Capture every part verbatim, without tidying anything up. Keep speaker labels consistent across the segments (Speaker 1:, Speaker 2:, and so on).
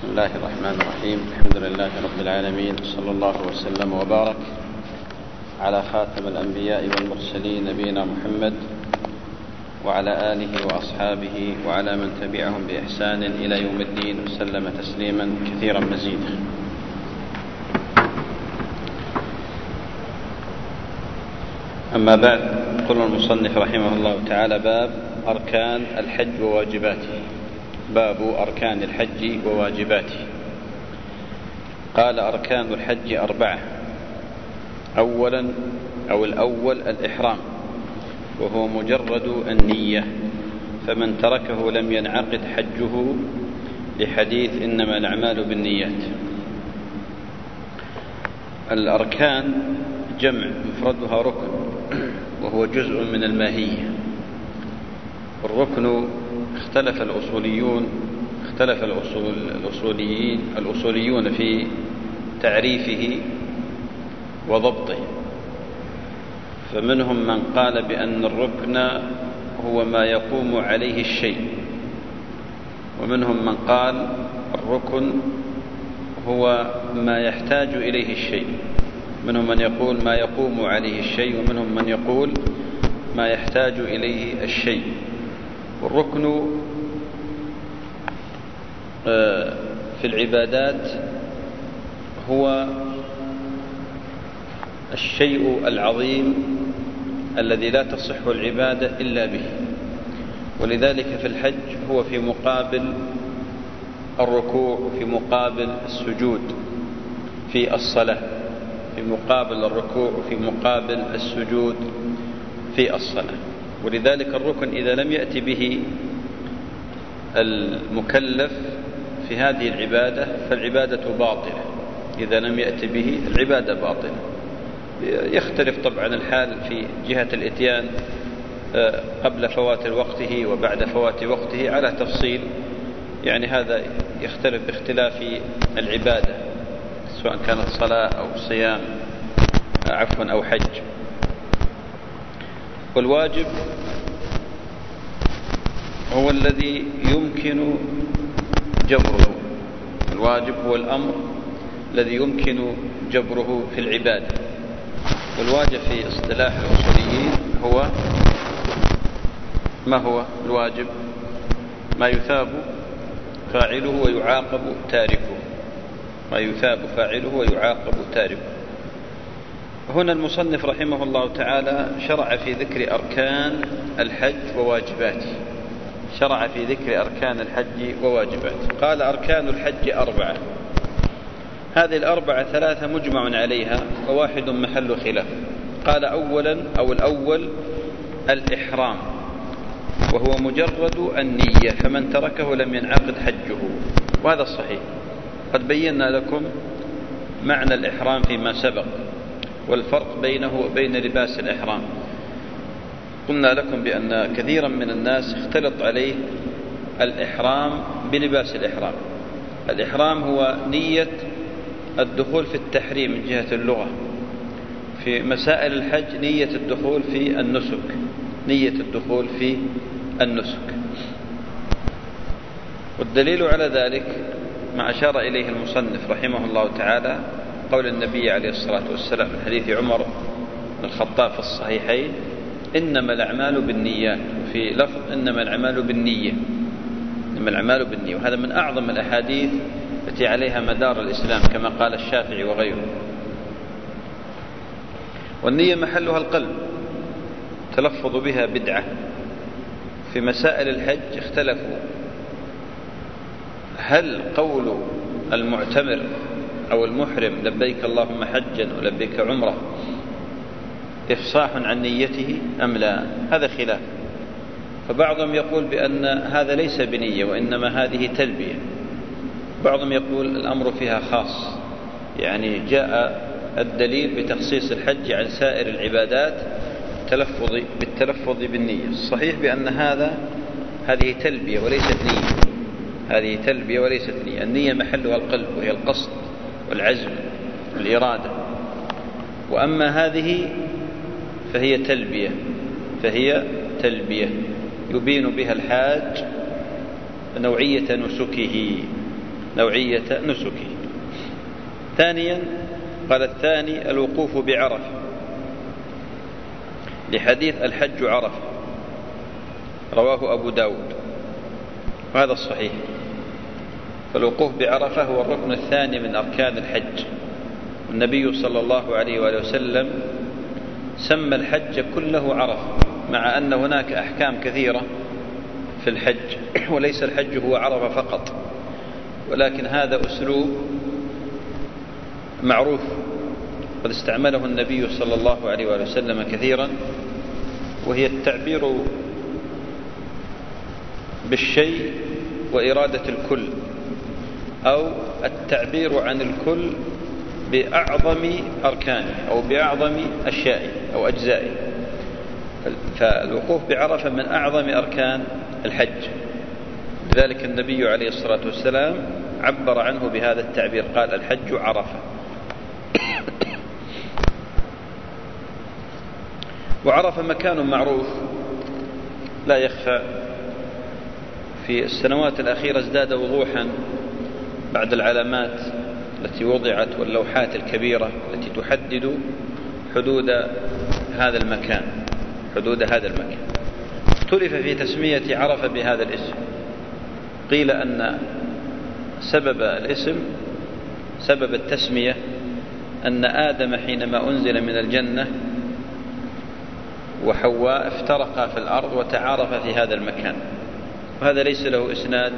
Speaker 1: بسم الله الرحمن الرحيم. الحمد لله رب العالمين، صلى الله وسلم وبارك على خاتم الأنبياء والمرسلين نبينا محمد وعلى آله وأصحابه وعلى من تبعهم بإحسان إلى يوم الدين، وسلم تسليما كثيرا مزيدا. أما بعد، قال المصنف رحمه الله تعالى: باب أركان الحج وواجباته. باب أركان الحج وواجباته. قال: أركان الحج أربعة. أولا أو الأول الإحرام، وهو مجرد النية، فمن تركه لم ينعقد حجه، لحديث إنما الأعمال بالنيات. الأركان جمع، مفردها ركن، وهو جزء من الماهية. الركن اختلف الأصوليون اختلف الأصول الأصوليين الأصوليون في تعريفه وضبطه، فمنهم من قال بأن الركن هو ما يقوم عليه الشيء، ومنهم من قال الركن هو ما يحتاج إليه الشيء. منهم من يقول ما يقوم عليه الشيء، ومنهم من يقول ما يحتاج إليه الشيء. والركن في العبادات هو الشيء العظيم الذي لا تصح العبادة إلا به، ولذلك في الحج هو في مقابل الركوع، في مقابل السجود في الصلاة، في مقابل الركوع وفي مقابل السجود في الصلاة. ولذلك الركن إذا لم يأتي به المكلف في هذه العبادة فالعبادة باطلة. إذا لم يأتي به العبادة باطلة. يختلف طبعا الحال في جهة الإتيان قبل فوات وقته وبعد فوات وقته على تفصيل، يعني هذا يختلف باختلاف العبادة، سواء كانت صلاة أو صيام عفوا أو حج. والواجب هو الذي يمكن جبره. الواجب هو الأمر الذي يمكن جبره في العبادة. والواجب في اصطلاح الأصوليين هو ما هو الواجب؟ ما يثاب فاعله ويعاقب تاركه. ما يثاب فاعله ويعاقب تاركه. هنا المصنف رحمه الله تعالى شرع في ذكر أركان الحج وواجباته. شرع في ذكر أركان الحج وواجباته. قال: أركان الحج أربعة. هذه الأربعة ثلاثة مجمع عليها، وواحد محل خلاف. قال: أولا أو الأول الإحرام، وهو مجرد النية، فمن تركه لم ينعقد حجه. وهذا الصحيح. قد بينا لكم معنى الإحرام فيما سبق، والفرق بينه وبين لباس الإحرام. قلنا لكم بأن كثيرا من الناس اختلط عليه الإحرام بلباس الإحرام. الإحرام هو نية الدخول في التحريم من جهة اللغة. في مسائل الحج نية الدخول في النسك، نية الدخول في النسك. والدليل على ذلك ما أشار إليه المصنف رحمه الله تعالى قول النبي عليه الصلاة والسلام من حديث عمر بن الخطاب في الصحيحين: إنما الأعمال بالنيات، وفي لفظ إنما الأعمال بالنية. إنما الأعمال بالنية، وهذا من أعظم الأحاديث التي عليها مدار الإسلام كما قال الشافعي وغيره. والنية محلها القلب، تلفظ بها بدعة. في مسائل الحج اختلفوا: هل قول المعتمر أو المحرم لبيك اللهم حجا ولبيك عمره إفصاح عن نيته أم لا؟ هذا خلاف. فبعضهم يقول بأن هذا ليس بنية، وإنما هذه تلبية. بعضهم يقول الأمر فيها خاص، يعني جاء الدليل بتخصيص الحج عن سائر العبادات تلفظ بالتلفظ بالنية. الصحيح بأن هذا هذه تلبية وليست نية. هذه تلبية وليست نية. النية محلها القلب، وهي القصد والعزم والإرادة. وأما هذه فهي تلبية فهي تلبية يبين بها الحاج نوعية نسكه. نوعية نسكه. ثانيا قال الثاني الوقوف بعرفة، لحديث الحج عرفة رواه أبو داود، وهذا الصحيح. فالوقوف بعرفة هو الركن الثاني من أركان الحج. النبي صلى الله عليه وآله وسلم سمى الحج كله عرفة، مع أن هناك أحكام كثيرة في الحج، وليس الحج هو عرفة فقط، ولكن هذا أسلوب معروف قد استعمله النبي صلى الله عليه وآله وسلم كثيرا، وهي التعبير بالشيء وإرادة الكل، أو التعبير عن الكل بأعظم أركانه أو بأعظم أشيائه أو أجزائه. فالوقوف بعرفة من أعظم أركان الحج، لذلك النبي عليه الصلاة والسلام عبر عنه بهذا التعبير، قال الحج عرفة. وعرفة مكان معروف لا يخفى، في السنوات الأخيرة ازداد وضوحا بعد العلامات التي وضعت واللوحات الكبيرة التي تحدد حدود هذا المكان حدود هذا المكان. اختلف في تسمية عرفة بهذا الاسم. قيل أن سبب الاسم سبب التسمية أن آدم حينما أنزل من الجنة وحواء افترقا في الأرض وتعارفا في هذا المكان، وهذا ليس له إسناد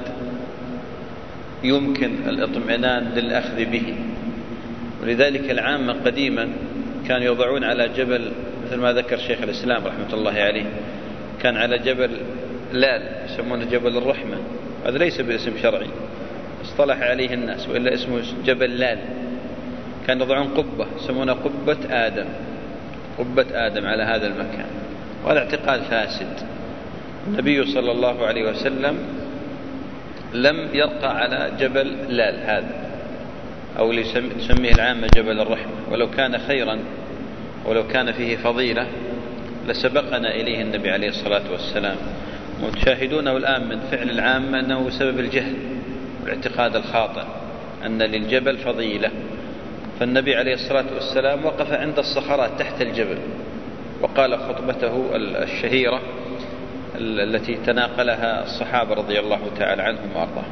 Speaker 1: يمكن الاطمئنان للأخذ به. ولذلك العامة قديما كانوا يضعون على جبل، مثل ما ذكر شيخ الإسلام رحمة الله عليه، كان على جبل لال يسمونه جبل الرحمة، هذا ليس باسم شرعي اصطلح عليه الناس، وإلا اسمه جبل لال. كان يضعون قبة يسمونها قبة آدم قبة آدم على هذا المكان، وهذا اعتقاد فاسد. النبي صلى الله عليه وسلم لم يرقى على جبل لال هذا، أو تسميه العامة جبل الرحمة، ولو كان خيرا ولو كان فيه فضيلة لسبقنا إليه النبي عليه الصلاة والسلام. وتشاهدونه الآن من فعل العامة أنه سبب الجهل والاعتقاد الخاطئ أن للجبل فضيلة. فالنبي عليه الصلاة والسلام وقف عند الصخرات تحت الجبل وقال خطبته الشهيرة التي تناقلها الصحابة رضي الله تعالى عنهم وأرضاهم.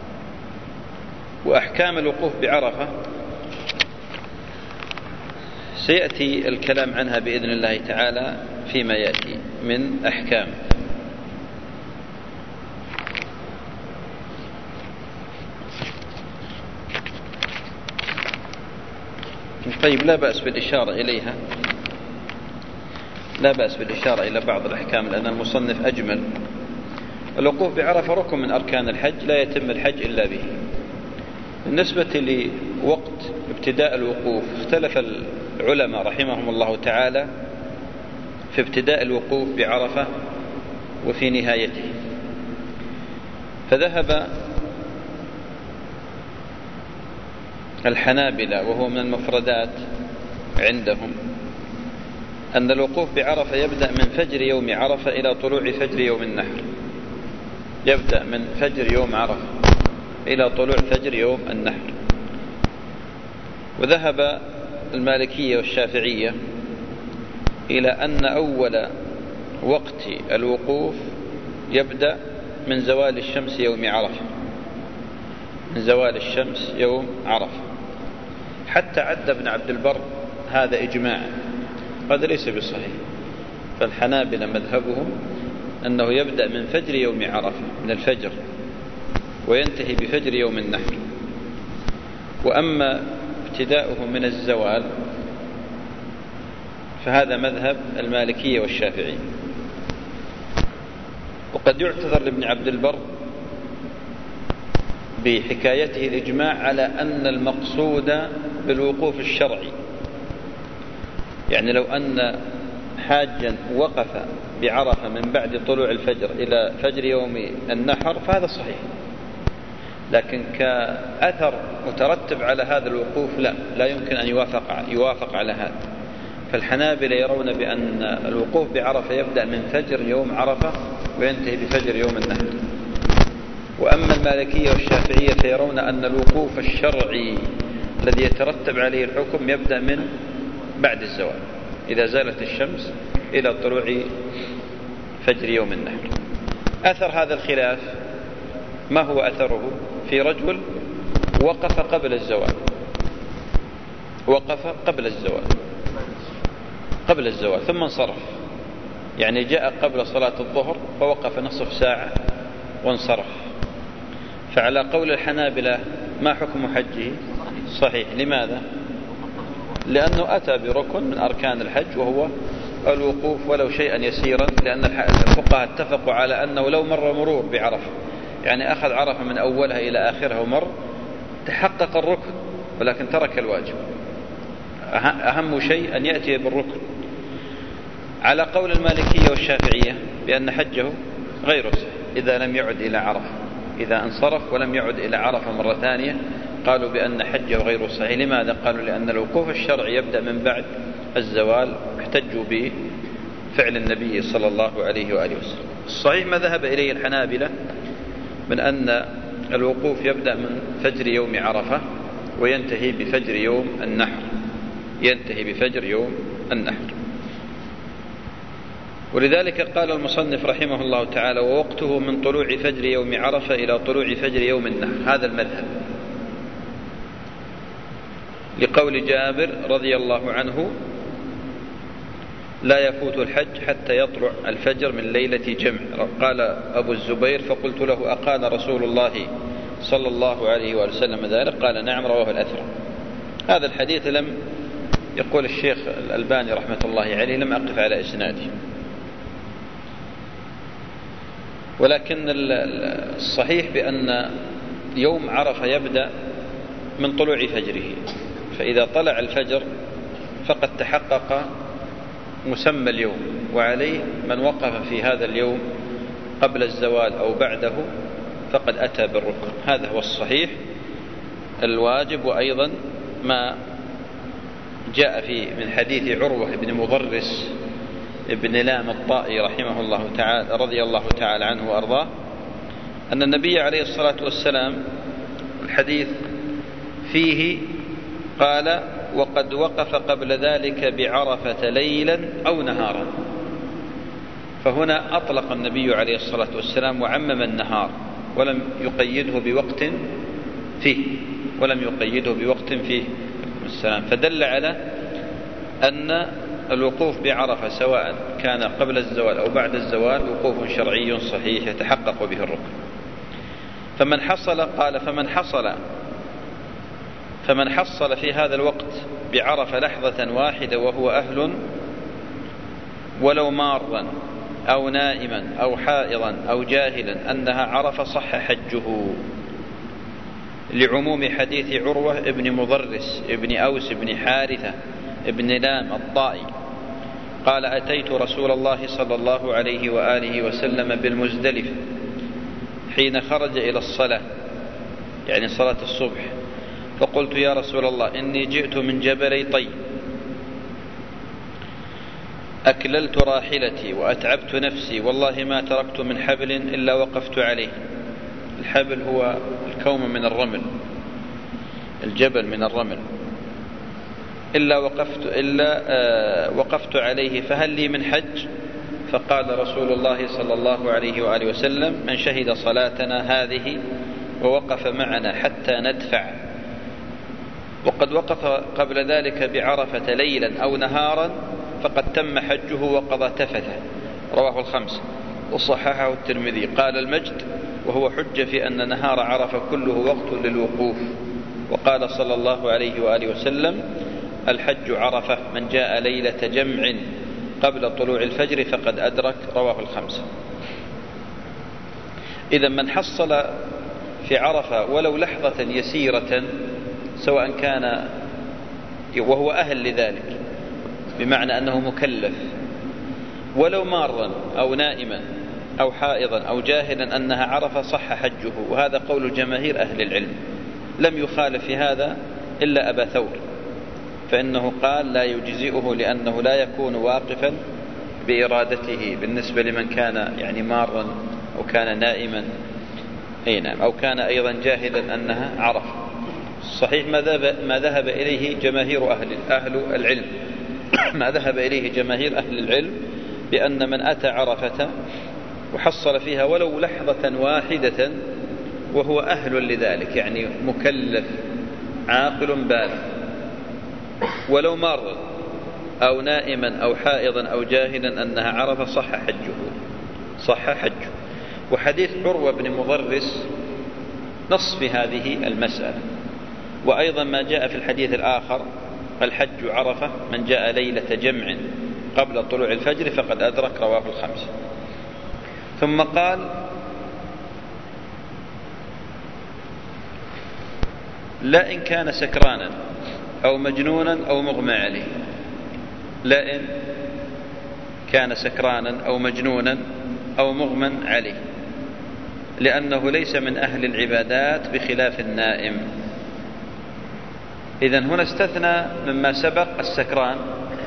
Speaker 1: وأحكام الوقوف بعرفة سيأتي الكلام عنها بإذن الله تعالى فيما يأتي من أحكام. طيب، لا بأس بالإشارة إليها لا بأس بالإشارة إلى بعض الأحكام، لأن المصنف أجمل. الوقوف بعرفة ركن من أركان الحج، لا يتم الحج إلا به. بالنسبة لوقت ابتداء الوقوف، اختلف العلماء رحمهم الله تعالى في ابتداء الوقوف بعرفة وفي نهايته. فذهب الحنابلة، وهو من المفردات عندهم، أن الوقوف بعرفة يبدأ من فجر يوم عرفة إلى طلوع فجر يوم النحر. يبدأ من فجر يوم عرفة إلى طلوع فجر يوم النحر. وذهب المالكية والشافعية إلى أن أول وقت الوقوف يبدأ من زوال الشمس يوم عرفة من زوال الشمس يوم عرفة حتى عد ابن عبد البر هذا إجماع، هذا ليس بصحيح. فالحنابلة مذهبهم أنه يبدأ من فجر يوم عرفة من الفجر وينتهي بفجر يوم النحر. وأما ابتداؤه من الزوال فهذا مذهب المالكية والشافعية. وقد يعتذر لابن عبد البر بحكايته الإجماع على أن المقصود بالوقوف الشرعي، يعني لو أن حاجا وقف بعرفة من بعد طلوع الفجر إلى فجر يوم النحر فهذا صحيح، لكن كأثر مترتب على هذا الوقوف لا لا يمكن أن يوافق, يوافق على هذا. فالحنابلة يرون بأن الوقوف بعرفة يبدأ من فجر يوم عرفة وينتهي بفجر يوم النحر. وأما المالكية والشافعية فيرون أن الوقوف الشرعي الذي يترتب عليه الحكم يبدأ من بعد الزوال، إذا زالت الشمس إلى طلوع فجر يوم النحر. أثر هذا الخلاف ما هو أثره؟ في رجل وقف قبل الزوال، وقف قبل الزوال قبل الزوال ثم انصرف، يعني جاء قبل صلاة الظهر فوقف نصف ساعة وانصرف، فعلى قول الحنابلة ما حكم حجه؟ صحيح. لماذا؟ لأنه أتى بركن من أركان الحج وهو الوقوف ولو شيئا يسيرا، لأن الفقهاء اتفقوا على أنه لو مر مرور بعرفة، يعني أخذ عرفة من أولها إلى آخرها ومر، تحقق الركن ولكن ترك الواجب. أهم شيء أن يأتي بالركن، على قول المالكية والشافعية بأن حجه غير صحيح إذا لم يعد إلى عرفة، إذا انصرف ولم يعد إلى عرفة مرة ثانية قالوا بأن حجه غير صحيح. لماذا؟ قالوا لأن الوقوف الشرعي يبدأ من بعد الزوال، احتجوا بفعل النبي صلى الله عليه وآله وسلم. الصحيح ما ذهب إليه الحنابلة من أن الوقوف يبدأ من فجر يوم عرفة وينتهي بفجر يوم النحر، ينتهي بفجر يوم النحر. ولذلك قال المصنف رحمه الله تعالى: ووقته من طلوع فجر يوم عرفة إلى طلوع فجر يوم النحر. هذا المذهب لقول جابر رضي الله عنه: لا يفوت الحج حتى يطلع الفجر من ليلة جمع. قال أبو الزبير: فقلت له: أقال رسول الله صلى الله عليه وسلم ذلك؟ قال: نعم، رواه الأثرم. هذا الحديث لم يقول الشيخ الألباني رحمة الله عليه، لم أقف على إسناده، ولكن الصحيح بأن يوم عرفة يبدأ من طلوع فجره، فإذا طلع الفجر فقد تحقق مسمى اليوم، وعليه من وقف في هذا اليوم قبل الزوال أو بعده فقد أتى بالركن. هذا هو الصحيح الواجب. وأيضا ما جاء في من حديث عروة بن مضرس ابن لام الطائي رحمه الله تعالى رضي الله تعالى عنه وأرضاه أن النبي عليه الصلاة والسلام الحديث فيه قال: وقد وقف قبل ذلك بعرفة ليلا أو نهارا. فهنا أطلق النبي عليه الصلاة والسلام وعمم النهار ولم يقيده بوقت فيه ولم يقيده بوقت فيه السلام، فدل على أن الوقوف بعرفة سواء كان قبل الزوال أو بعد الزوال وقوف شرعي صحيح يتحقق به الركن. فمن حصل قال فمن حصل فمن حصل في هذا الوقت بعرفة لحظة واحدة وهو أهل ولو مارا أو نائما أو حائضا أو جاهلا أنها عرفة صح حجه، لعموم حديث عروة ابن مضرس ابن أوس ابن حارثة ابن لام الطائي قال: أتيت رسول الله صلى الله عليه وآله وسلم بالمزدلفة حين خرج إلى الصلاة، يعني صلاة الصبح، فقلت: يا رسول الله، إني جئت من جبلي طي، أكللت راحلتي وأتعبت نفسي، والله ما تركت من حبل إلا وقفت عليه. الحبل هو الكوم من الرمل، الجبل من الرمل، إلا وقفت إلا آه وقفت عليه، فهل لي من حج؟ فقال رسول الله صلى الله عليه وآله وسلم: من شهد صلاتنا هذه ووقف معنا حتى ندفع، وقد وقف قبل ذلك بعرفة ليلا أو نهارا فقد تم حجه وقضى تفثه. رواه الخمسة وصححه الترمذي. قال المجد: وهو حجة في أن نهار عرفة كله وقت للوقوف. وقال صلى الله عليه وآله وسلم: الحج عرفة، من جاء ليلة جمع قبل طلوع الفجر فقد أدرك. رواه الخمسة. إذا من حصل في عرفة ولو لحظة يسيرة سواء كان وهو أهل لذلك بمعنى أنه مكلف، ولو مارا أو نائما أو حائضا أو جاهلا أنها عرفة صح حجه، وهذا قول جماهير أهل العلم. لم يخالف في هذا إلا أبا ثور، فإنه قال لا يجزئه لأنه لا يكون واقفا بإرادته بالنسبة لمن كان يعني مارا أو كان نائما أي نعم، أو كان أيضا جاهلا أنها عرفة. صحيح ما ذهب, ما ذهب إليه جماهير أهل, أهل العلم ما ذهب إليه جماهير أهل العلم بأن من أتى عرفة وحصل فيها ولو لحظة واحدة وهو أهل لذلك، يعني مكلف عاقل بالغ، ولو مار أو نائما أو حائضا أو جاهلا أنها عرفة، صح حجه صح حجه. وحديث عروة بن مضرس نص في هذه المسألة. وأيضا ما جاء في الحديث الآخر: الحج عرفة، من جاء ليلة جمع قبل طلوع الفجر فقد أدرك، رواه الخمسة. ثم قال: لا إن كان سكرانا أو مجنونا أو مغمى عليه. لا إن كان سكرانا أو مجنونا أو مغمى عليه، لأنه ليس من أهل العبادات بخلاف النائم. إذن هنا استثنى مما سبق السكران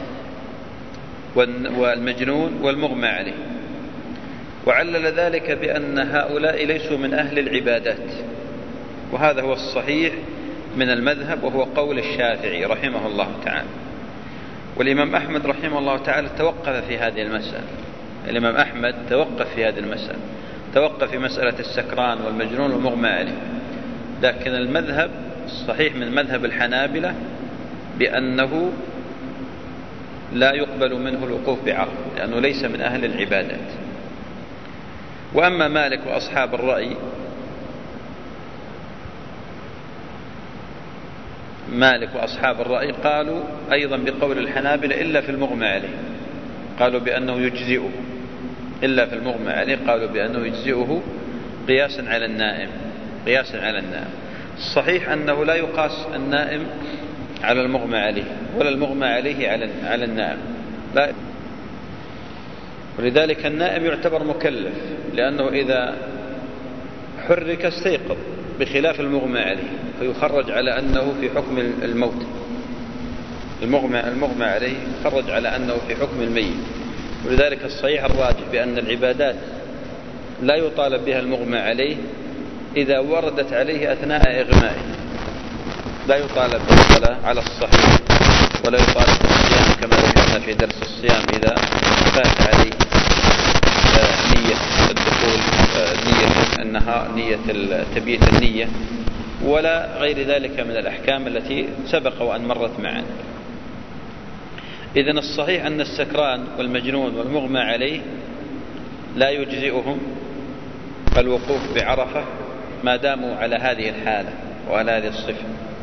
Speaker 1: والمجنون والمغمى عليه، وعلل ذلك بأن هؤلاء ليسوا من أهل العبادات، وهذا هو الصحيح من المذهب، وهو قول الشافعي رحمه الله تعالى. والإمام أحمد رحمه الله تعالى توقف في هذه المسألة. الإمام أحمد توقف في هذه المسألة، توقف في مسألة السكران والمجنون والمغمى عليه. لكن المذهب الصحيح من مذهب الحنابلة بأنه لا يقبل منه الوقوف بعرفة، لأنه ليس من أهل العبادات. وأما مالك وأصحاب الرأي مالك وأصحاب الرأي قالوا أيضا بقول الحنابلة إلا في المغمى عليه، قالوا بأنه يجزئه، إلا في المغمى عليه قالوا بأنه يجزئه قياسا على النائم قياسا على النائم. الصحيح أنه لا يقاس النائم على المغمى عليه، ولا المغمى عليه على على النائم، لا. ولذلك النائم يعتبر مكلف، لأنه إذا حرك استيقظ، بخلاف المغمى عليه فيخرج على أنه في حكم الموت. المغمى المغمى عليه يخرج على أنه في حكم الميت. ولذلك الصحيح الراجح بأن العبادات لا يطالب بها المغمى عليه إذا وردت عليه أثناء إغمائه، لا يطالب بالصلاة على الصحيح، ولا يطالب بالصيام كما ذكرنا في درس الصيام إذا فات عليه نية الدخول، نية النهار، نية تبييت النية، ولا غير ذلك من الأحكام التي سبق وأن مرت معنا. إذن الصحيح أن السكران والمجنون والمغمى عليه لا يجزئهم الوقوف بعرفة ما داموا على هذه الحالة وعلى هذه الصفة.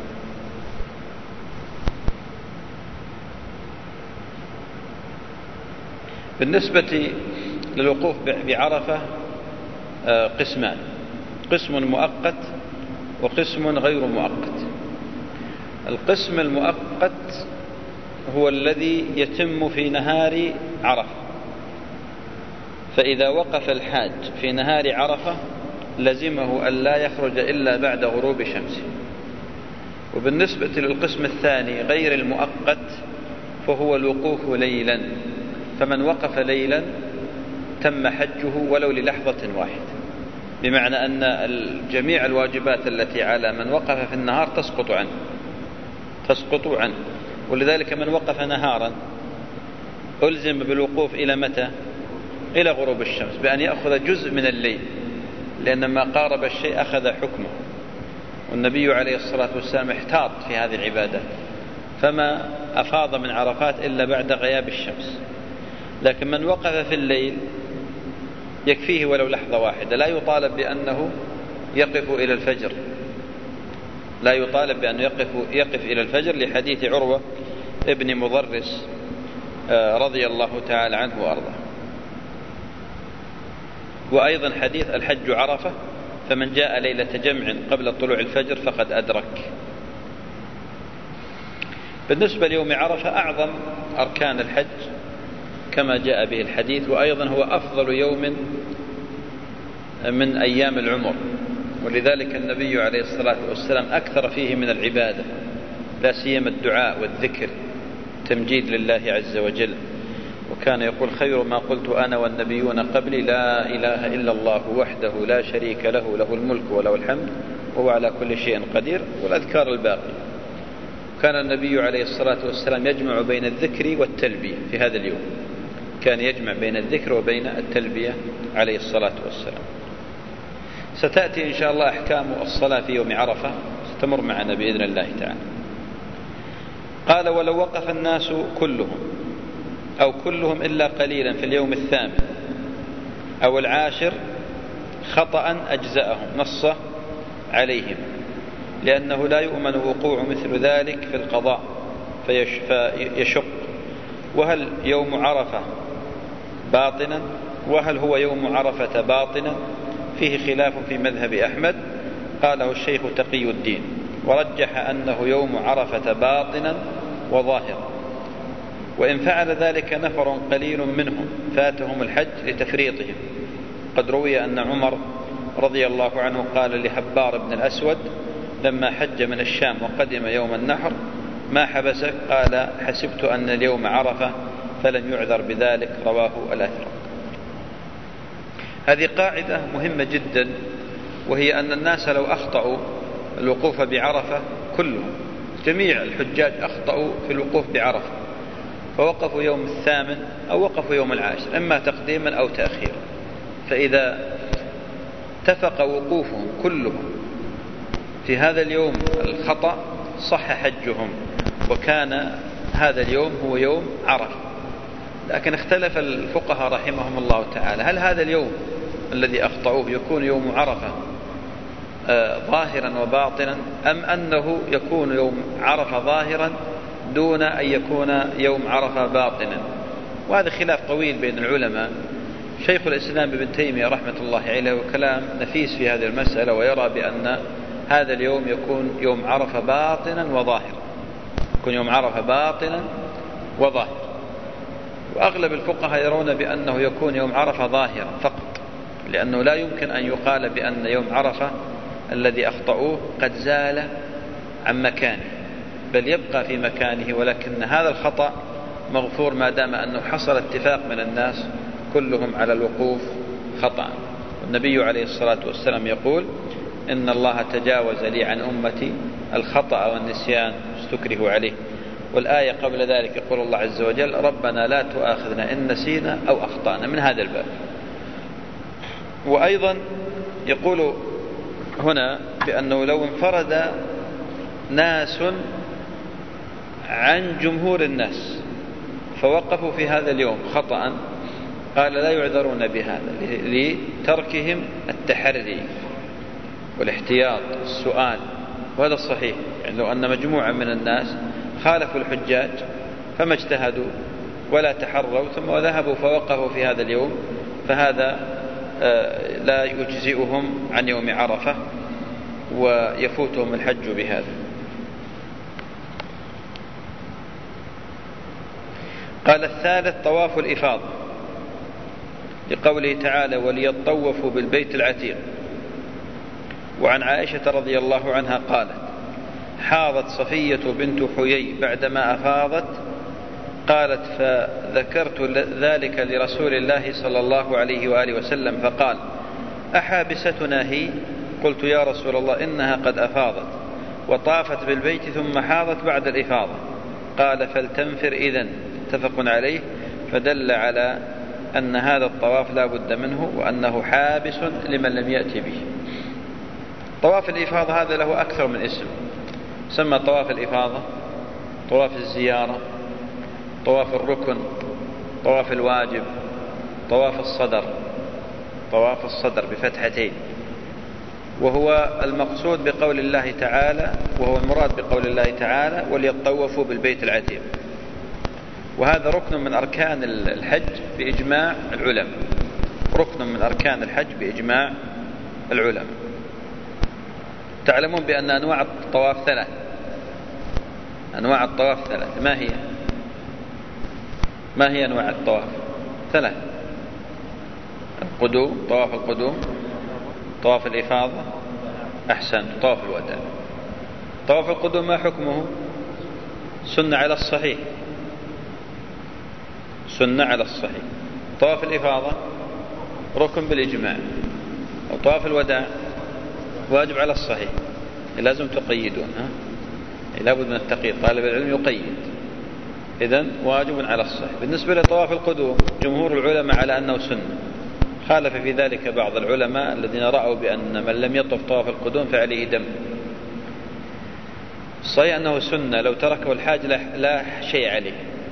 Speaker 1: بالنسبة للوقوف بعرفة قسمان: قسم مؤقت وقسم غير مؤقت. القسم المؤقت هو الذي يتم في نهار عرفة، فإذا وقف الحاج في نهار عرفة لزمه أن لا يخرج إلا بعد غروب شمسه. وبالنسبة للقسم الثاني غير المؤقت فهو الوقوف ليلا، فمن وقف ليلا تم حجه ولو للحظة واحدة، بمعنى أن جميع الواجبات التي على من وقف في النهار تسقط عنه تسقط عنه ولذلك من وقف نهارا ألزم بالوقوف إلى متى؟ إلى غروب الشمس، بأن يأخذ جزء من الليل، لأن ما قارب الشيء أخذ حكمه. والنبي عليه الصلاة والسلام احتاط في هذه العبادة، فما أفاض من عرفات إلا بعد غياب الشمس. لكن من وقف في الليل يكفيه ولو لحظة واحدة، لا يطالب بأنه يقف إلى الفجر لا يطالب بأنه يقف, يقف إلى الفجر، لحديث عروة ابن مضرس رضي الله تعالى عنه وأرضاه. وأيضا حديث الحج عرفة، فمن جاء ليلة جمع قبل طلوع الفجر فقد أدرك. بالنسبة ليوم عرفة أعظم أركان الحج كما جاء به الحديث، وأيضا هو أفضل يوم من أيام العمر، ولذلك النبي عليه الصلاة والسلام أكثر فيه من العبادة، لا سيما الدعاء والذكر، تمجيد لله عز وجل. وكان يقول خير ما قلت أنا والنبيون قبلي لا إله إلا الله وحده لا شريك له له الملك وله الحمد وهو على كل شيء قدير، والأذكار الباقي. كان النبي عليه الصلاة والسلام يجمع بين الذكر والتلبية في هذا اليوم، كان يجمع بين الذكر وبين التلبية عليه الصلاة والسلام. ستأتي إن شاء الله أحكام الصلاة في يوم عرفة، ستمر معنا بإذن الله تعالى. قال ولو وقف الناس كلهم أو كلهم إلا قليلا في اليوم الثامن أو العاشر خطأ أجزأهم، نص عليهم، لأنه لا يؤمن وقوع مثل ذلك في القضاء فيشق. وهل يوم عرفة باطنا وهل هو يوم عرفة باطنا؟ فيه خلاف في مذهب أحمد، قاله الشيخ تقي الدين، ورجح أنه يوم عرفة باطنا وظاهرا. وإن فعل ذلك نفر قليل منهم فاتهم الحج لتفريطهم. قد روي أن عمر رضي الله عنه قال لحبار بن الأسود لما حج من الشام وقدم يوم النحر ما حبسك؟ قال حسبت أن اليوم عرفة فلن يعذر بذلك، رواه الأثرم. هذه قاعدة مهمة جدا، وهي أن الناس لو أخطأوا الوقوف بعرفة كلهم، جميع الحجاج أخطأوا في الوقوف بعرفة فوقفوا يوم الثامن أو وقفوا يوم العاشر، إما تقديما أو تأخيرا، فإذا اتفق وقوفهم كلهم في هذا اليوم الخطأ صح حجهم، وكان هذا اليوم هو يوم عرفة. لكن اختلف الفقهاء رحمهم الله تعالى، هل هذا اليوم الذي أخطأوه يكون يوم عرفة آه ظاهرا وباطنا، أم أنه يكون يوم عرفة ظاهرا دون أن يكون يوم عرفة باطنا؟ وهذا خلاف طويل بين العلماء. شيخ الإسلام ابن تيمية رحمة الله عليه وكلام نفيس في هذه المسألة، ويرى بأن هذا اليوم يكون يوم عرفة باطنا وظاهرا، يكون يوم عرفة باطنا وظاهرا. وأغلب الفقهاء يرون بأنه يكون يوم عرفة ظاهرا فقط، لأنه لا يمكن أن يقال بأن يوم عرفة الذي أخطأوه قد زال عن مكانه، بل يبقى في مكانه، ولكن هذا الخطأ مغفور ما دام أنه حصل اتفاق من الناس كلهم على الوقوف خطأ. النبي عليه الصلاة والسلام يقول إن الله تجاوز لي عن أمتي الخطأ والنسيان استكره عليه. والآية قبل ذلك يقول الله عز وجل ربنا لا تؤاخذنا إن نسينا أو أخطأنا، من هذا الباب. وأيضا يقول هنا بأنه لو انفرد ناس عن جمهور الناس فوقفوا في هذا اليوم خطأ، قال لا يعذرون بهذا لتركهم التحري والاحتياط السؤال، وهذا الصحيح. يعني لو أن مجموعة من الناس خالفوا الحجاج فما اجتهدوا ولا تحروا ثم ذهبوا فوقفوا في هذا اليوم، فهذا لا يجزئهم عن يوم عرفة ويفوتهم الحج بهذا. قال الثالث طواف الإفاضة، لقوله تعالى وليطوفوا بالبيت العتيق. وعن عائشة رضي الله عنها قالت حاضت صفية بنت حيي بعدما أفاضت، قالت فذكرت ذلك لرسول الله صلى الله عليه وآله وسلم فقال أحابستنا هي؟ قلت يا رسول الله إنها قد أفاضت وطافت بالبيت ثم حاضت بعد الإفاضة. قال فلتنفر إذن، متفق عليه، فدل على أن هذا الطواف لا بد منه وأنه حابس لمن لم يأتي به. طواف الإفاضة هذا له أكثر من اسم، سمى طواف الإفاضة، طواف الزيارة، طواف الركن، طواف الواجب، طواف الصدر، طواف الصدر بفتحتين. وهو المقصود بقول الله تعالى، وهو المراد بقول الله تعالى وليطوفوا بالبيت العتيق. وهذا ركن من أركان الحج بإجماع العلماء، ركن من أركان الحج بإجماع العلماء. تعلمون بأن أنواع الطواف ثلاث، أنواع الطواف ثلاث. ما هي ما هي أنواع الطواف؟ ثلاث: القدوم، طواف القدوم، طواف الإفاضة، أحسن، طواف الوداع. طواف القدوم ما حكمه؟ سنة على الصحيح، سنة على الصحيح. طواف الإفاضة ركن بالإجماع، وطواف الوداع واجب على الصحيح. لازم تقيدون، ها؟ لابد من التقييد، طالب العلم يقيد. إذن واجب على الصحيح. بالنسبة لطواف القدوم جمهور العلماء على أنه سنة، خالف في ذلك بعض العلماء الذين رأوا بأن من لم يطف طواف القدوم فعليه دم. صحيح أنه سنة، لو تركه الحاج لا شيء عليه.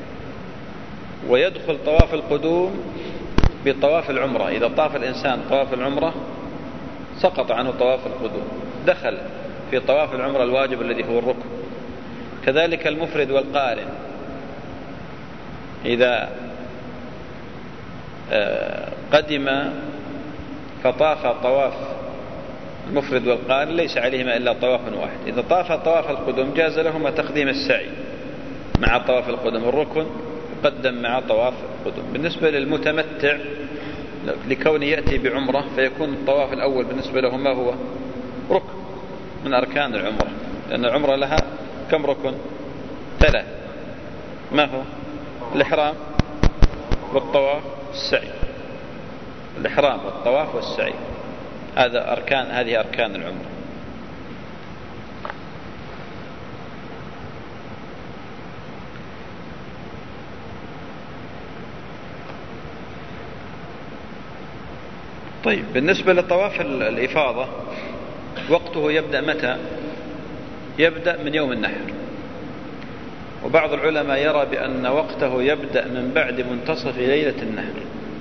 Speaker 1: ويدخل طواف القدوم بطواف العمرة، إذا طاف الإنسان طواف العمرة سقط عنه طواف القدوم، دخل في طواف العمرة الواجب الذي هو الركن. كذلك المفرد والقارن، إذا قدم فطاف طواف المفرد والقارن ليس عليهما إلا طواف واحد. إذا طاف طواف القدوم جاز لهما تقديم السعي مع طواف القدوم، الركن يقدم مع طواف القدوم. بالنسبة للمتمتع لكونه يأتي بعمرة فيكون الطواف الأول بالنسبة له ما هو ركن من أركان العمرة، لأن العمرة لها كم ركن؟ ثلاث. ما هو؟ الإحرام والطواف والسعي. الإحرام والطواف والسعي، هذا أركان، هذه أركان العمرة. طيب، بالنسبة لطواف الإفاضة وقته يبدأ متى؟ يبدأ من يوم النحر. وبعض العلماء يرى بأن وقته يبدأ من بعد منتصف ليلة النحر،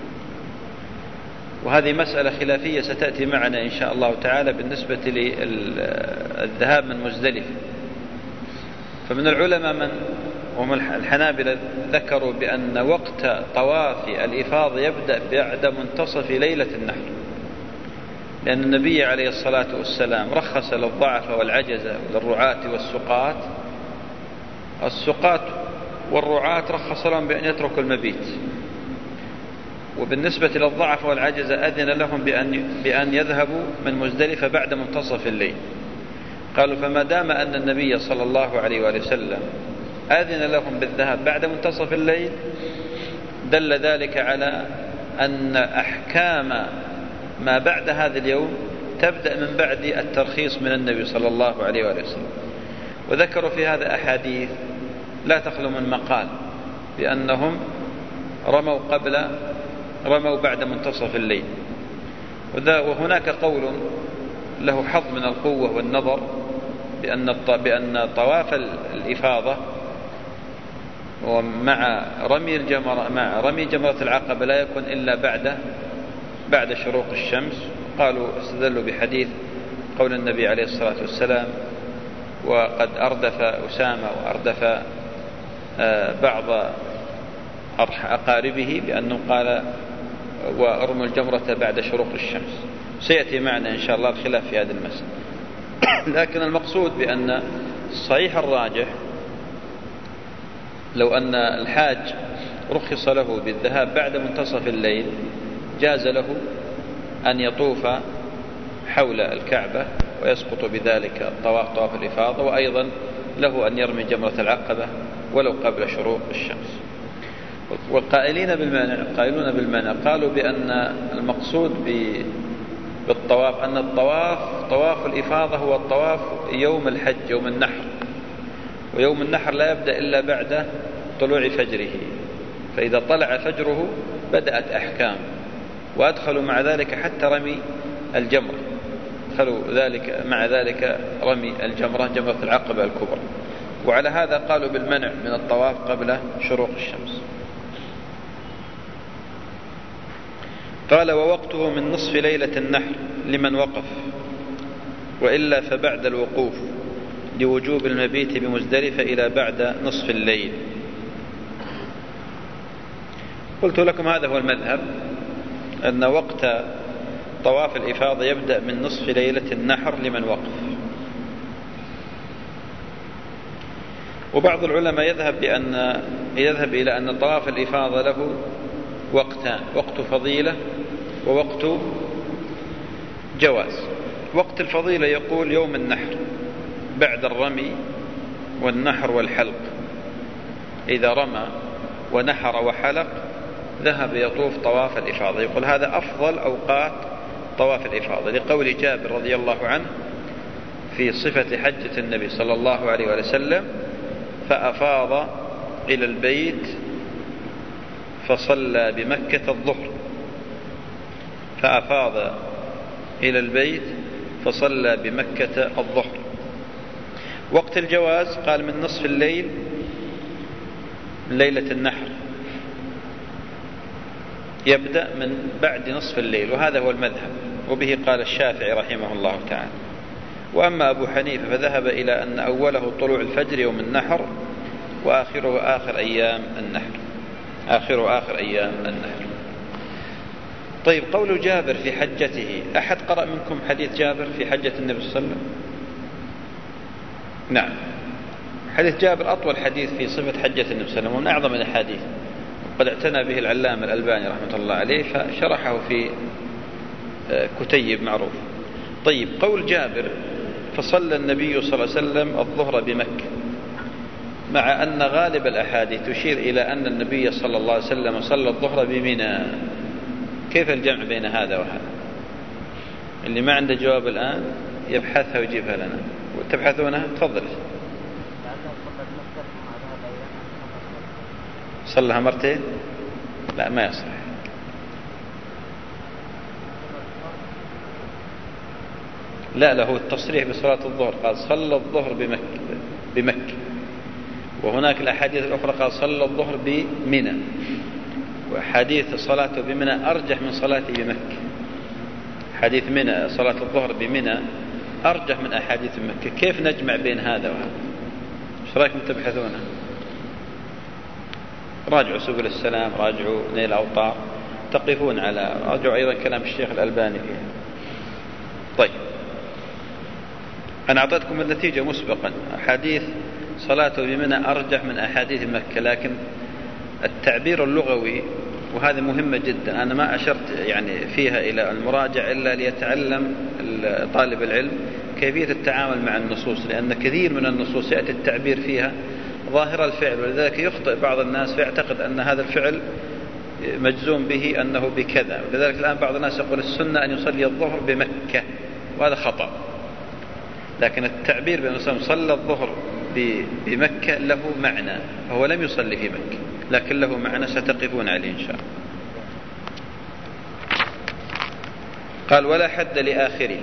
Speaker 1: وهذه مسألة خلافية ستأتي معنا إن شاء الله تعالى بالنسبة للذهاب من مزدلفة. فمن العلماء من وهم الحنابلة ذكروا بأن وقت طواف الإفاضة يبدأ بعد منتصف ليلة النحر، لأن النبي عليه الصلاة والسلام رخص للضعف والعجزة وللرعاة والسقاة. السقاة والرعاة رخص لهم بأن يتركوا المبيت، وبالنسبة للضعف والعجزة أذن لهم بأن, بأن يذهبوا من مزدلفة بعد منتصف الليل. قالوا فما دام أن النبي صلى الله عليه وآله وسلم أذن لهم بالذهاب بعد منتصف الليل دل ذلك على أن أحكام ما بعد هذا اليوم تبدأ من بعد الترخيص من النبي صلى الله عليه وآله وسلم. وذكروا في هذا أحاديث لا تخلو من مقال بأنهم رموا قبل رموا بعد منتصف الليل. وهناك قول له حظ من القوة والنظر بأن بأن طواف الإفاضة ومع رمي الجمرة مع رمي جمرة العقبة لا يكون إلا بعد بعد شروق الشمس. قالوا استدلوا بحديث قول النبي عليه الصلاة والسلام وقد أردف أسامة وأردف بعض أقاربه بأنه قال وأرموا الجمرة بعد شروق الشمس. سيأتي معنا إن شاء الله الخلاف في هذه المسألة. لكن المقصود بأن الصحيح الراجح لو أن الحاج رخص له بالذهاب بعد منتصف الليل جاز له أن يطوف حول الكعبة ويسقط بذلك الطواف طواف الإفاضة، وأيضا له أن يرمي جمرة العقبة ولو قبل شروق الشمس. والقائلين بالمانع قائلون بالمانع قالوا بأن المقصود بالطواف أن الطواف طواف الإفاضة هو الطواف يوم الحج يوم النحر، ويوم النحر لا يبدأ إلا بعد طلوع فجره، فإذا طلع فجره بدأت أحكام. وأدخلوا مع ذلك حتى رمي الجمرة، أدخلوا ذلك مع ذلك رمي الجمرة جمرة العقبة الكبرى. وعلى هذا قالوا بالمنع من الطواف قبل شروق الشمس. قال ووقته من نصف ليلة النحر لمن وقف، وإلا فبعد الوقوف لوجوب المبيت بمزدلفة إلى بعد نصف الليل. قلت لكم هذا هو المذهب، أن وقت طواف الإفاضة يبدأ من نصف ليلة النحر لمن وقف. وبعض العلماء يذهب بأن يذهب إلى أن طواف الإفاضة له وقتان، وقت فضيلة ووقت جواز. وقت الفضيلة يقول يوم النحر بعد الرمي والنحر والحلق، إذا رمى ونحر وحلق ذهب يطوف طواف الإفاضة. يقول هذا أفضل أوقات طواف الإفاضة، لقول جابر رضي الله عنه في صفة حجة النبي صلى الله عليه وسلم: فأفاض إلى البيت فصلى بمكة الظهر. فأفاض إلى البيت فصلى بمكة الظهر. وقت الجواز قال من نصف الليل من ليلة النحر، يبدأ من بعد نصف الليل، وهذا هو المذهب، وبه قال الشافعي رحمه الله تعالى. وأما أبو حنيفة فذهب إلى أن أوله طلوع الفجر يوم النحر وآخره آخر أيام النحر آخره آخر أيام النحر. طيب، قول جابر في حجته، أحد قرأ منكم حديث جابر في حجة النبي صلى الله عليه وسلم؟ نعم، حديث جابر أطول حديث في صفة حجة النبي صلى الله عليه وسلم، ومن أعظم الأحاديث، قد اعتنى به العلامة الألباني رحمة الله عليه فشرحه في كتيب معروف. طيب، قول جابر: فصلى النبي صلى الله عليه وسلم الظهر بمكة، مع أن غالب الأحاديث تشير إلى أن النبي صلى الله عليه وسلم صلى الظهر بمنى. كيف الجمع بين هذا وهذا؟ اللي ما عنده جواب الآن يبحثها ويجيبها لنا. وتبحثونها؟ تفضل. صلىها مرتين؟ لا، ما يصح. لا، له التصريح بصلاة الظهر، قال صلى الظهر بمكة بمكة وهناك الأحاديث الأخرى قال صلى الظهر بمنى، وحديث صلاته بمنى أرجح من صلاته بمكة. حديث منى صلاة الظهر بمنى أرجح من أحاديث مكة. كيف نجمع بين هذا وهذا؟ ايش رايكم تبحثونها؟ راجعوا سبل السلام، راجعوا نيل الأوطار، تقفون على، راجعوا أيضا كلام الشيخ الألباني فيها. طيب، أنا أعطيتكم النتيجة مسبقا، حديث صلاته بمنى أرجح من أحاديث مكة، لكن التعبير اللغوي، وهذا مهمة جدا، أنا ما أشرت يعني فيها إلى المراجع إلا ليتعلم طالب العلم كيفية التعامل مع النصوص، لأن كثير من النصوص يأتي التعبير فيها ظاهر الفعل، ولذلك يخطئ بعض الناس فيعتقد أن هذا الفعل مجزوم به أنه بكذا. ولذلك الآن بعض الناس يقول السنة أن يصلي الظهر بمكة، وهذا خطأ. لكن التعبير بأنه صلى الظهر بمكة له معنى، فهو لم يصلي في مكة، لكن له معنى ستقفون عليه إن شاء الله. قال: ولا حد لآخره.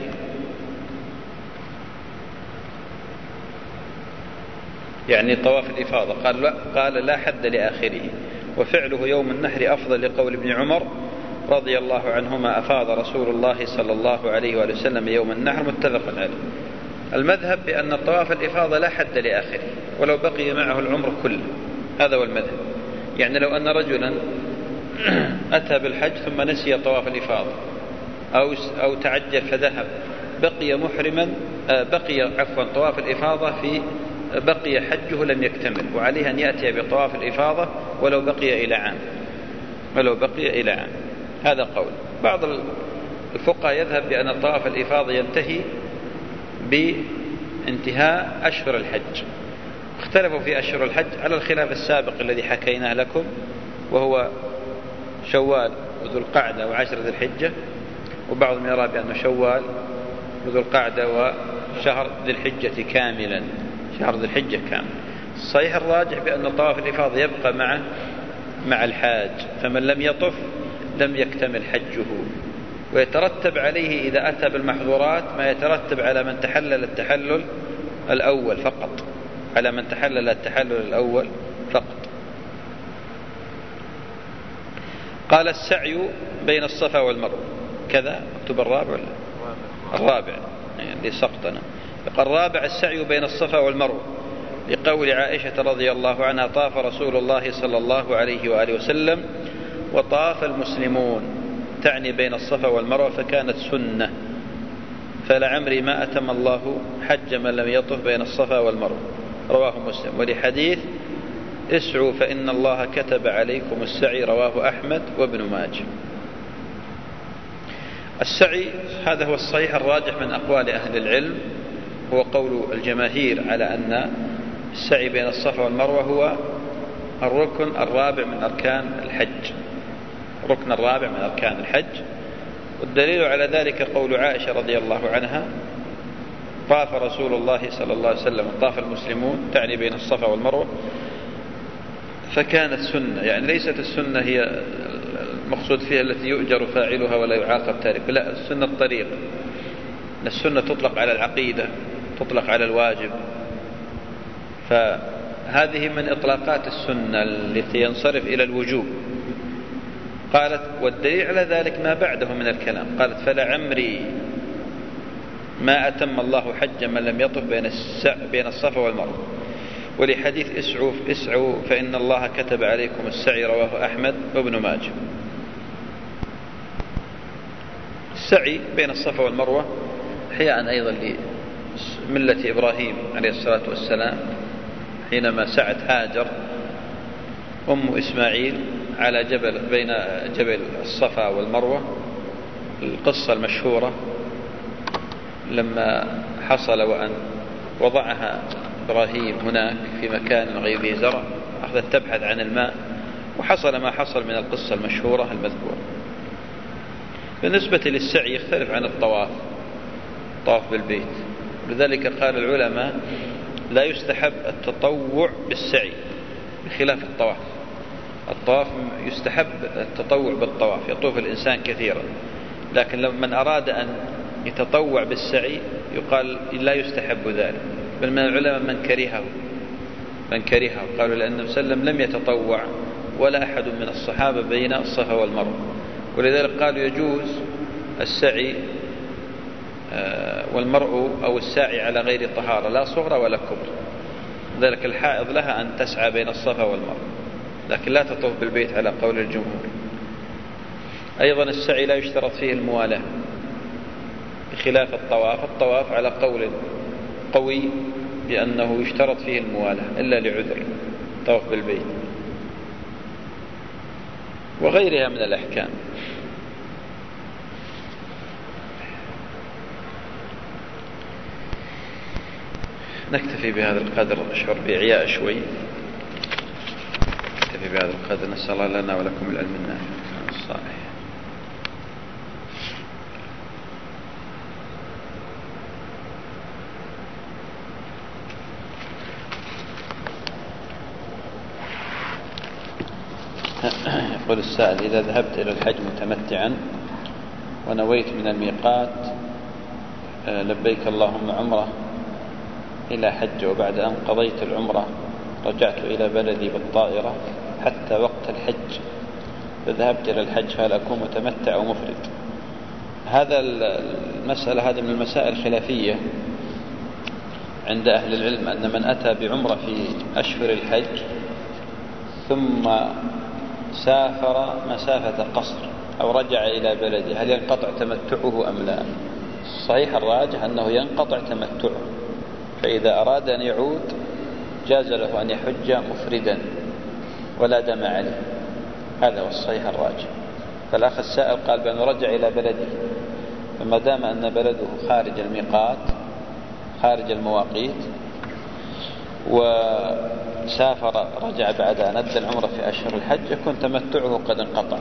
Speaker 1: يعني طواف الإفاضة، قال لا, قال لا حد لآخره، وفعله يوم النحر أفضل، لقول ابن عمر رضي الله عنهما: أفاض رسول الله صلى الله عليه وآله وسلم يوم النحر، متفق عليه. المذهب بأن طواف الإفاضة لا حد لآخره، ولو بقي معه العمر كله، هذا هو المذهب. يعني لو أن رجلا أتى بالحج ثم نسي طواف الإفاضة أو أو تعجل فذهب، بقي محرما، بقي عفوا طواف الإفاضة في بقي حجه لم يكتمل، وعليه أن يأتي بطواف الإفاضة ولو بقي إلى عام ولو بقي إلى عام هذا قول. بعض الفقهاء يذهب بأن طواف الإفاضة ينتهي بانتهاء أشهر الحج. اختلفوا في أشهر الحج على الخلاف السابق الذي حكيناه لكم، وهو شوال وذو القعدة وعشر ذي الحجة، وبعضهم يرى بأنه شوال وذو القعدة وشهر ذي الحجة كاملا، شهر ذي الحجة كامل. الصحيح الراجح بأن طواف الإفاضة يبقى مع مع الحاج، فمن لم يطف لم يكتمل حجه، ويترتب عليه إذا أتى بالمحظورات ما يترتب على من تحلل التحلل الأول فقط، على من تحلل التحلل الأول فقط. قال: السعي بين الصفا والمروة كذا، مكتوب الرابع ولا الرابع يعني سقطنا. الرابع: السعي بين الصفا والمروة، لقول عائشة رضي الله عنها: طاف رسول الله صلى الله عليه وآله وسلم وطاف المسلمون، تعني بين الصفا والمروة، فكانت سنة، فلعمري ما أتم الله حج من لم يطف بين الصفا والمروة، رواه مسلم. ولحديث: اسعوا فإن الله كتب عليكم السعي، رواه أحمد وابن ماجه. السعي هذا هو الصحيح الراجح من أقوال أهل العلم، هو قول الجماهير على أن السعي بين الصفا والمروة هو الركن الرابع من أركان الحج، الركن الرابع من أركان الحج. والدليل على ذلك قول عائشة رضي الله عنها: طاف رسول الله صلى الله عليه وسلم، طاف المسلمون تعني بين الصفا والمروة، فكانت سنة، يعني ليست السنة هي المقصود فيها التي يؤجر فاعلها ولا يعاقب تاركها، لا، السنة الطريق. السنة تطلق على العقيدة، تطلق على الواجب، فهذه من إطلاقات السنة التي ينصرف إلى الوجوب. قالت: والدليل على ذلك ما بعده من الكلام، قالت: فلعمري ما أتم الله حج من لم يطف بين بين الصفا والمروة. ولحديث اسعوا اسعوا فإن الله كتب عليكم السعي، رواه أحمد وابن ماجه. السعي بين الصفا والمروة حياء أيضا لملة إبراهيم عليه الصلاة والسلام، حينما سعت هاجر أم إسماعيل على جبل بين جبل الصفا والمروة. القصة المشهورة لما حصل وأن وضعها إبراهيم هناك في مكان غير ذي زرع، أخذت تبحث عن الماء، وحصل ما حصل من القصة المشهورة المذكورة. بالنسبة للسعي يختلف عن الطواف، الطواف بالبيت، لذلك قال العلماء: لا يستحب التطوع بالسعي بخلاف الطواف. الطواف يستحب التطوع بالطواف، يطوف الإنسان كثيرا، لكن لو من أراد أن يتطوع بالسعي يقال لا يستحب ذلك، بل من العلماء من كرهه من كرهه قالوا لأن النبي صلى الله عليه وسلم لم يتطوع ولا أحد من الصحابة بين الصفا والمروة، ولذلك قالوا يجوز السعي والمرء أو الساعي على غير طهارة، لا صغرى ولا كبر. ذلك الحائض لها أن تسعى بين الصفا والمروة، لكن لا تطوف بالبيت على قول الجمهور. أيضا السعي لا يشترط فيه الموالاة بخلاف الطواف. الطواف على قول قوي بأنه يشترط فيه الموالاة إلا لعذر، طواف بالبيت وغيرها من الأحكام. نكتفي بهذا القدر، أشعر بإعياء شوي. نكتفي بهذا القدر، نسأل الله لنا ولكم العلم النافع الصالح. يقول السائل: إذا ذهبت إلى الحج متمتعا ونويت من الميقات لبيك اللهم عمره إلى حج، وبعد أن قضيت العمرة رجعت إلى بلدي بالطائرة حتى وقت الحج، فذهبت إلى الحج، هل أكون متمتع أو مفرد؟ هذا المسألة هذا من المسائل الخلافية عند أهل العلم، أن من أتى بعمرة في أشهر الحج ثم سافر مسافة قصر أو رجع إلى بلده، هل ينقطع تمتعه أم لا؟ صحيح الراجح أنه ينقطع تمتعه، فإذا أراد أن يعود جاز له أن يحج مفردا ولا دم عليه. هذا هو الصحيح الراجح. فالأخ السائل قال بأنه رجع إلى بلده، فما دام أن بلده خارج الميقات خارج المواقيت وسافر رجع بعد أن أدى العمرة في أشهر الحج، يكون تمتعه قد انقطع.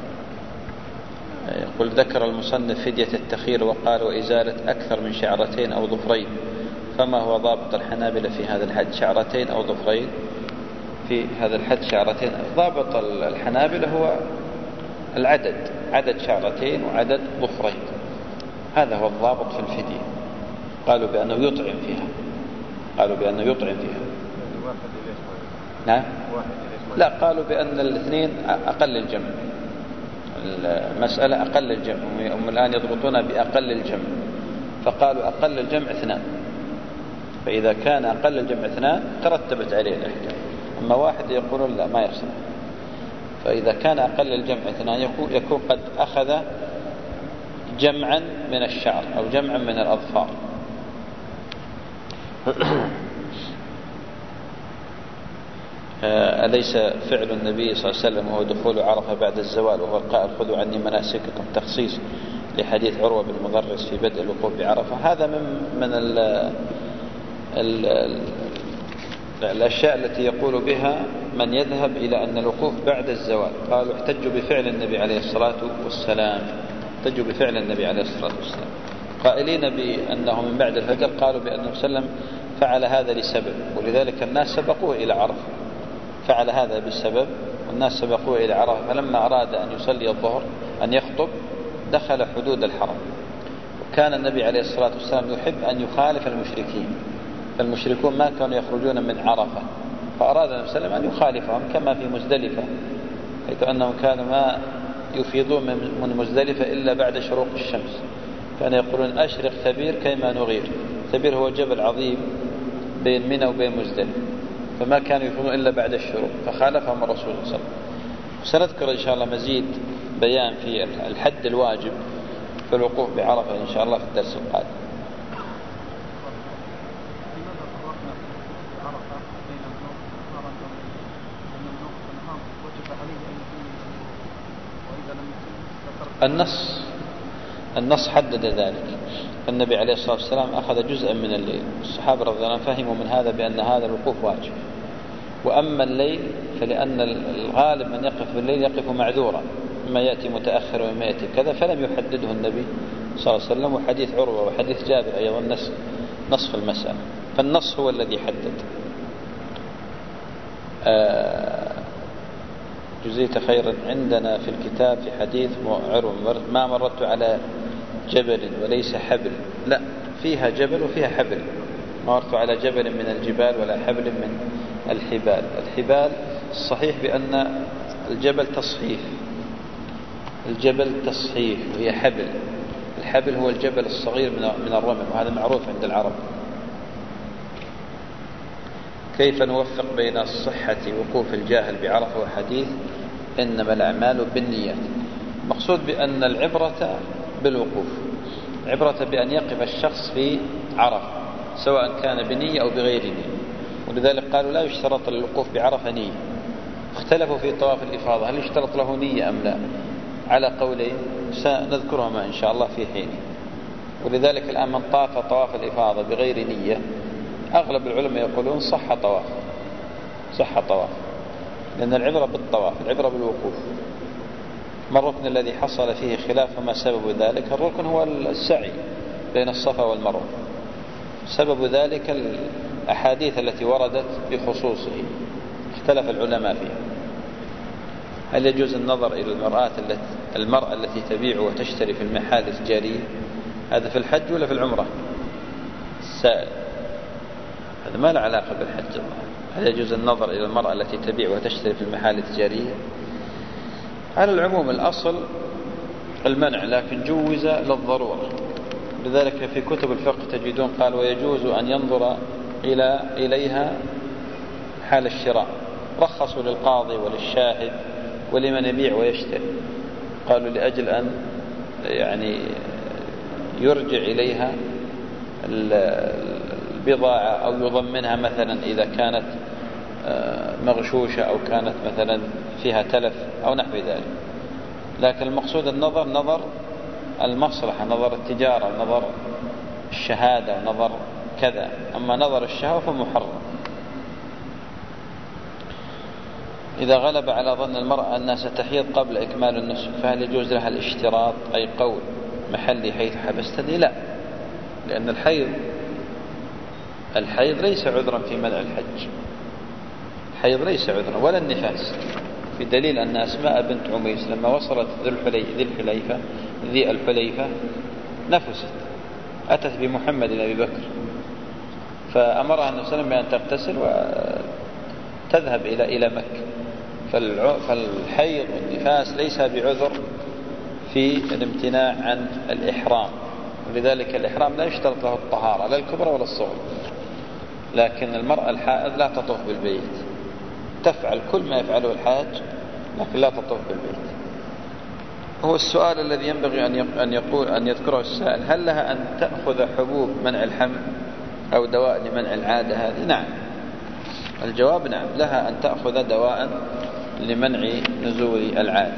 Speaker 1: يقول: ذكر المصنف فدية التخير وقال: وإزالة أكثر من شعرتين أو ظفرين، فما هو ضابط الحنابلة في هذا الحد؟ شعرتين أو ظفرين في هذا الحد؟ شعرتين. ضابط الحنابلة هو العدد، عدد شعرتين وعدد ظفرين، هذا هو الضابط في الفدية. قالوا بأنه يطعم فيها، قالوا بأنه يطعم فيها. نعم؟ لا، قالوا بأن الاثنين أقل الجمع، المسألة أقل الجمع، هم الآن يضبطون بأقل الجمع، فقالوا أقل الجمع اثنان، فإذا كان أقل الجمع اثنان ترتبت عليه الأحكام. أما واحد يقولون لا، ما يصلح. فإذا كان أقل الجمع اثنان يكون قد أخذ جمعا من الشعر أو جمعا من الأظفار. أليس فعل النبي صلى الله عليه وسلم وهو دخول عرفة بعد الزوال وهو القائل: خذوا عني مناسككم، تخصيص لحديث عروة بن مضرس في بدء الوقوف بعرفة؟ هذا من من ال ال ال الأشياء التي يقول بها من يذهب إلى أن الوقوف بعد الزوال. قالوا احتجوا بفعل النبي عليه الصلاة والسلام احتجوا بفعل النبي عليه الصلاة والسلام قائلين بأنه من بعد الفجر. قالوا بأنه سلم فعل هذا لسبب، ولذلك الناس سبقوه إلى عرفة. فعل هذا بسبب والناس سبقوه إلى عرفة، فلما أراد أن يصلي الظهر أن يخطب دخل حدود الحرم. وكان النبي عليه الصلاة والسلام يحب أن يخالف المشركين، فالمشركون ما كانوا يخرجون من عرفة، فأراد النبي صلى الله عليه وسلم أن يخالفهم كما في مزدلفة، حيث أنهم كانوا ما يفيضون من مزدلفة إلا بعد شروق الشمس. كانوا يقولون أشرق ثبير كيما نغير. ثبير هو جبل عظيم بين منى وبين مزدلفة، فما كانوا يفيضون إلا بعد الشروق، فخالفهم الرسول صلى الله عليه وسلم. سنذكر إن شاء الله مزيد بيان في الحد الواجب في الوقوف بعرفة إن شاء الله في الدرس القادم. النص النص حدد ذلك. النبي عليه الصلاة والسلام أخذ جزءا من الليل، الصحابة رضي الله عنهم فهموا من هذا بأن هذا الوقوف واجب. وأما الليل فلأن الغالب من يقف بالليل يقف معذورا، ما يأتي متأخر وما يأتي كذا، فلم يحدده النبي صلى الله عليه وسلم. وحديث عروة وحديث جابر أيضا نص نصف المسألة، فالنص هو الذي حدد. آه جزيت خيرا. عندنا في الكتاب في حديث عروة ما مررت على جبل وليس حبل. لا، فيها جبل وفيها حبل. ما مررت على جبل من الجبال ولا حبل من الحبال. الحبال الصحيح بأن الجبل تصحيف، الجبل تصحيف وهي حبل. الحبل هو الجبل الصغير من الرمل، وهذا معروف عند العرب. كيف نوفق بين صحة وقوف الجاهل بعرفة وحديث إنما الأعمال بالنيات؟ مقصود بأن العبرة بالوقوف، عبرة بأن يقف الشخص في عرفة سواء كان بنية أو بغير نية. ولذلك قالوا لا يشترط للوقوف بعرفة نية. اختلفوا في طواف الإفاضة هل يشترط له نية أم لا، على قولين سنذكرهما إن شاء الله في حين. ولذلك الآن من طاف طواف الإفاضة بغير نية أغلب العلماء يقولون صح طواف، صح طواف، لأن العبرة بالطواف، العبرة بالوقوف. ما الركن الذي حصل فيه خلاف وما سبب ذلك؟ الركن هو السعي بين الصفا والمروة. سبب ذلك الأحاديث التي وردت بخصوصه، اختلف العلماء فيها. هل يجوز النظر إلى المرأة التي المرأة التي تبيع وتشتري في المحال التجارية؟ هذا في الحج ولا في العمرة؟ السائل هذا ما له علاقة بالحج. هل يجوز النظر إلى المرأة التي تبيع وتشتري في المحال التجارية؟ على العموم الأصل المنع، لكن جوز للضرورة. لذلك في كتب الفقه تجدون قال ويجوز أن ينظر إلى إليها حال الشراء. رخصوا للقاضي وللشاهد ولمن يبيع ويشتري، قالوا لأجل أن يعني يرجع إليها البضاعة أو يضمنها مثلا إذا كانت مغشوشة أو كانت مثلا فيها تلف أو نحو ذلك. لكن المقصود النظر نظر المصلحة، نظر التجارة، نظر الشهادة، نظر كذا. أما نظر الشهوة فمحرم. إذا غلب على ظن المرأة أنها ستحيض قبل إكمال النسك فهل يجوز لها الاشتراط أي قول محلي حيث حبستني؟ لا، لأن الحيض الحيض ليس عذرا في منع الحج. الحيض ليس عذرا ولا النفاس. في دليل أن أسماء بنت عميس لما وصلت ذي الحليفة ذي الحليفة نفست، أتت بمحمد أبي بكر فأمرها النبي صلى الله عليه وسلم بأن تغتسل وتذهب إلى إلى مكة. فالحيض والنفاس ليس بعذر في الامتناع عن الإحرام، ولذلك الإحرام لا يشترط له الطهارة لا الكبرى ولا الصغرى. لكن المرأة الحائض لا تطوف بالبيت، تفعل كل ما يفعله الحاج لكن لا تطوف بالبيت. هو السؤال الذي ينبغي أن يقول أن يذكره السائل: هل لها أن تأخذ حبوب منع الحمل أو دواء لمنع العادة هذه؟ نعم، الجواب نعم، لها أن تأخذ دواء لمنع نزول العادة.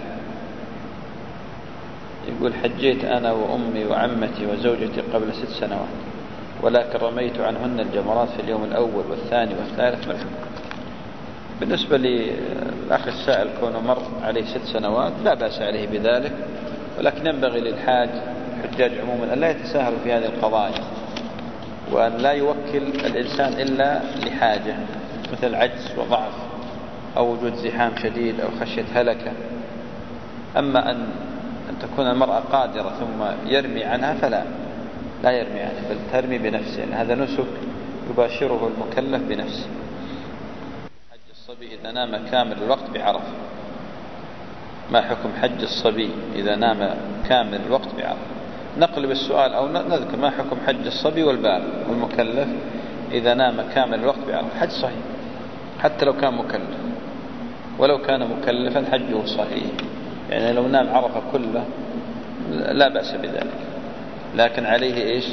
Speaker 1: يقول: حجيت أنا وأمي وعمتي وزوجتي قبل ست سنوات، ولكن رميت عنهن الجمرات في اليوم الأول والثاني والثالث من الحج. بالنسبة للأخ السائل كونه مر عليه ست سنوات لا بأس عليه بذلك، ولكن ينبغي للحاج الحجاج عموما أن لا يتساهلوا في هذه القضايا، وأن لا يوكل الإنسان إلا لحاجة مثل عجز وضعف أو وجود زحام شديد أو خشية هلكة. أما أن أن تكون المرأة قادرة ثم يرمي عنها فلا لا يرمي عنها، بل ترمي بنفسه، يعني هذا نسك يباشره المكلف بنفسه. حج الصبي إذا نام كامل الوقت بعرفة، ما حكم حج الصبي إذا نام كامل الوقت بعرفة؟ نقلب السؤال أو نذكر ما حكم حج الصبي والبالغ والمكلف إذا نام كامل الوقت بعرفة. حج صحيح حتى لو كان مكلف، ولو كان مكلفا حجه صحيح، يعني لو نام عرفة كله لا بأس بذلك، لكن عليه إيش؟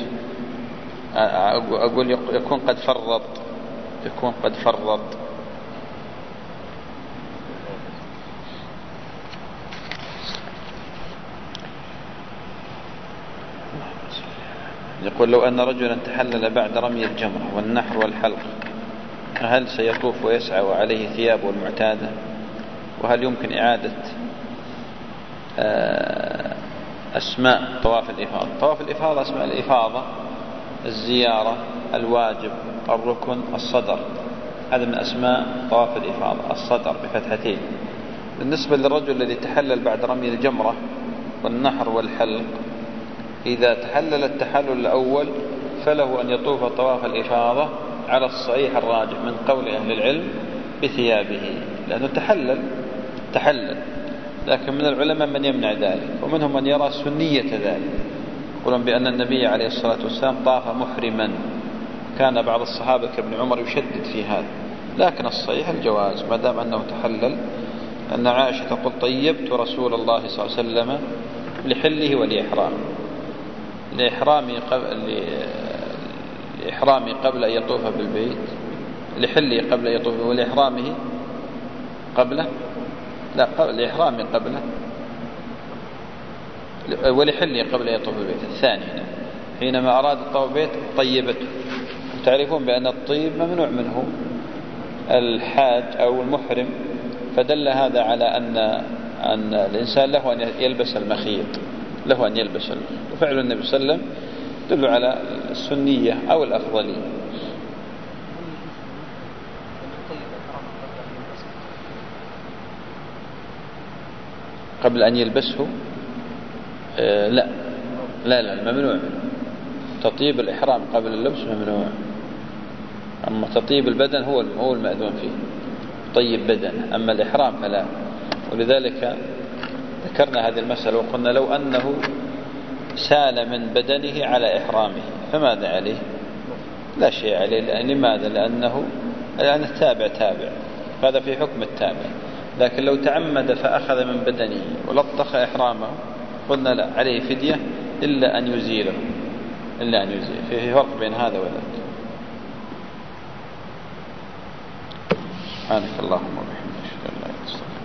Speaker 1: أقول يكون قد فرط يكون قد فرط يقول لو أن رجلا تحلل بعد رمي الجمرة والنحر والحلق، هل سيطوف ويسعى وعليه ثيابه المعتادة؟ وهل يمكن إعادة أسماء طواف الإفاضة؟ طواف الإفاضة أسماء الإفاضة الزيارة، الواجب، الركن، الصدر، هذا من أسماء طواف الإفاضة، الصدر بفتحتين. بالنسبة للرجل الذي تحلل بعد رمي الجمرة والنحر والحلق، إذا تحلل التحلل الأول فله أن يطوف طواف الإفاضة على الصحيح الراجح من قول أهل العلم بثيابه، لأنه تحلل تحلل لكن من العلماء من يمنع ذلك، ومنهم من يرى سنية ذلك، يقولون بأن النبي عليه الصلاة والسلام طاف محرما، كان بعض الصحابة كابن عمر يشدد في هذا، لكن الصحيح الجواز ما دام أنه تحلل. أن عائشة تقول طيبت رسول الله صلى الله عليه وسلم لحله ولإحرامه، لإحرامي قبل لإحرامي قبل أن يطوف بالبيت، لحله قبل أن يطوف، ولإحرامه قبله لا قبل لإحرامي قبله، ولحله قبل أن يطوف بالبيت الثاني. حينما أراد الطواف بالبيت طيبته. تعرفون بأن الطيب ممنوع منه الحاج أو المحرم، فدل هذا على أن أن الإنسان له أن يلبس المخيط، له أن يلبس المخيط، وفعل النبي صلى الله عليه وسلم يدل على السنية أو الأفضلية. قبل أن يلبسه آه لا لا لا ممنوع منه. تطيب الإحرام قبل اللبس ممنوع، أما تطيب البدن هو هو المأذون فيه، طيب بدن، أما الإحرام فلا. ولذلك ذكرنا هذه المسألة وقلنا لو أنه سال من بدنه على إحرامه فماذا عليه؟ لا شيء عليه. لأن لماذا؟ لأنه لأن التابع تابع، هذا في حكم التابع. لكن لو تعمد فأخذ من بدنه ولطخ إحرامه قلنا لا، عليه فدية إلا أن يزيله، إلا أن يزيله. فيه فرق بين هذا وذاك. سبحانك اللهم وبحمدك.